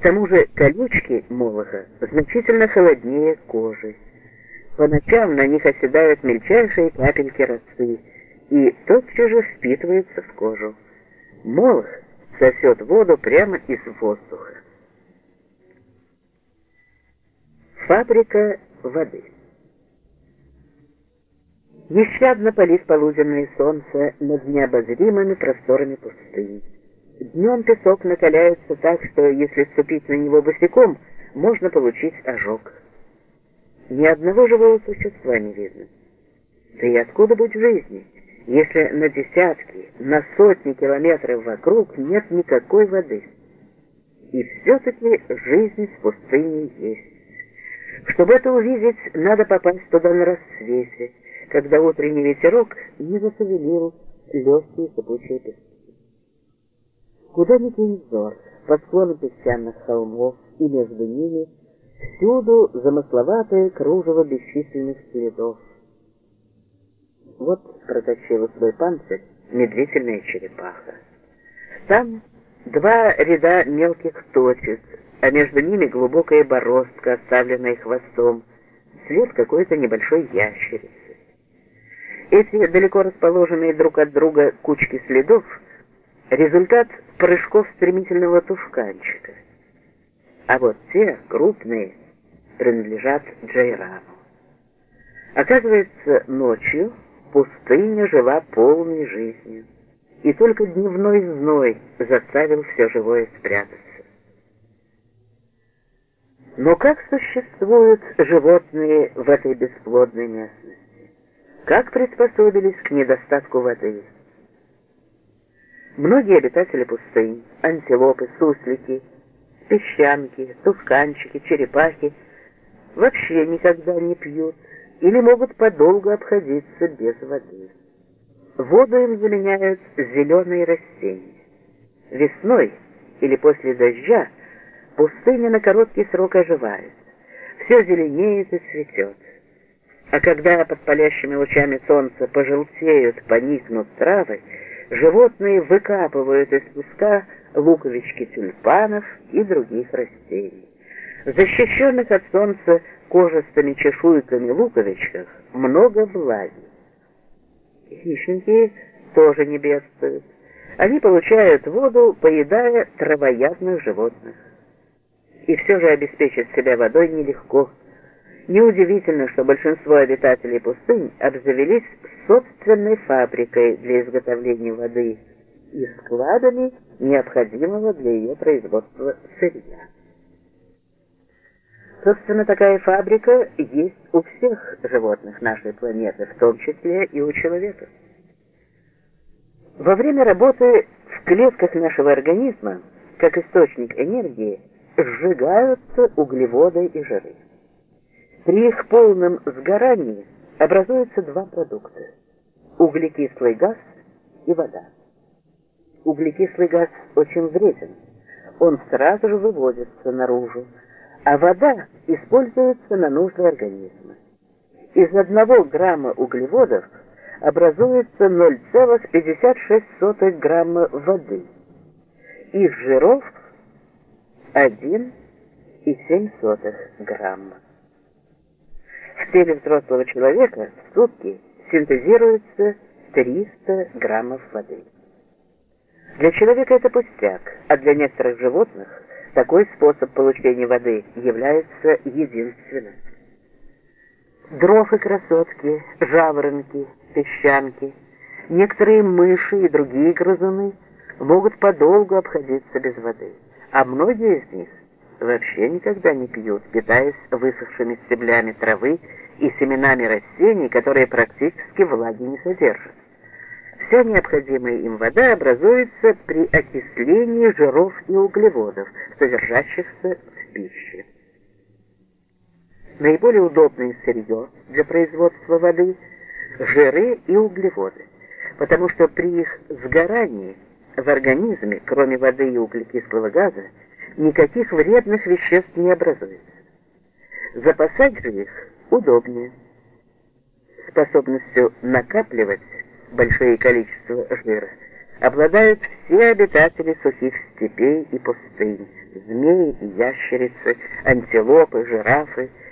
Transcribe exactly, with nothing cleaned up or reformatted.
тому же колючки молоха значительно холоднее кожи. По ночам на них оседают мельчайшие капельки росы и тотчас же впитываются в кожу. Молох сосет воду прямо из воздуха. Фабрика воды. Нещадно палит полуденное солнце над необозримыми просторами пустыни. Днем песок накаляется так, что если ступить на него босиком, можно получить ожог. Ни одного живого существа не видно. Да и откуда быть жизни, если на десятки, на сотни километров вокруг нет никакой воды? И все-таки жизнь в пустыне есть. Чтобы это увидеть, надо попасть туда на рассвете, когда утренний ветерок не зашевелил легкие сыпучие пески. Куда ни кинь взор, по склону песчаных холмов и между ними, всюду замысловатое кружево бесчисленных следов. Вот протащила свой панцирь медлительная черепаха. Там два ряда мелких точек, а между ними глубокая бороздка, оставленная хвостом, след какой-то небольшой ящерицы. Эти далеко расположенные друг от друга кучки следов — результат прыжков стремительного тушканчика. А вот те, крупные, принадлежат Джейрану. Оказывается, ночью пустыня жила полной жизнью, и только дневной зной заставил все живое спрятаться. Но как существуют животные в этой бесплодной местности? Как приспособились к недостатку воды? Многие обитатели пустынь, антилопы, суслики, песчанки, тушканчики, черепахи вообще никогда не пьют или могут подолгу обходиться без воды. Воду им заменяют зеленые растения. Весной или после дождя пустыня на короткий срок оживает, все зеленеет и цветет. А когда под палящими лучами солнца пожелтеют, поникнут травы, животные выкапывают из песка луковички тюльпанов и других растений. В защищенных от солнца кожистыми чешуйками луковичках много влаги. Хищники тоже не бедствуют. Они получают воду, поедая травоядных животных. И все же обеспечить себя водой нелегко. Неудивительно, что большинство обитателей пустынь обзавелись собственной фабрикой для изготовления воды и складами необходимого для ее производства сырья. Собственно, такая фабрика есть у всех животных нашей планеты, в том числе и у человека. Во время работы в клетках нашего организма, как источник энергии, сжигаются углеводы и жиры. При их полном сгорании образуются два продукта – углекислый газ и вода. Углекислый газ очень вреден, он сразу же выводится наружу, а вода используется на нужды организма. Из одного грамма углеводов образуется ноль целых пятьдесят шесть сотых грамма воды, из жиров – один и семь сотых грамма. В теле взрослого человека в сутки синтезируется триста граммов воды. Для человека это пустяк, а для некоторых животных такой способ получения воды является единственным. Дров и красотки, жаворонки, песчанки, некоторые мыши и другие грызуны могут подолгу обходиться без воды, а многие из них вообще никогда не пьют, питаясь высохшими стеблями травы и семенами растений, которые практически влаги не содержат. Вся необходимая им вода образуется при окислении жиров и углеводов, содержащихся в пище. Наиболее удобное сырье для производства воды – жиры и углеводы, потому что при их сгорании в организме, кроме воды и углекислого газа, никаких вредных веществ не образуется. Запасать же их удобнее. Способностью накапливать большое количество жира обладают все обитатели сухих степей и пустынь: змеи и ящерицы, антилопы, жирафы,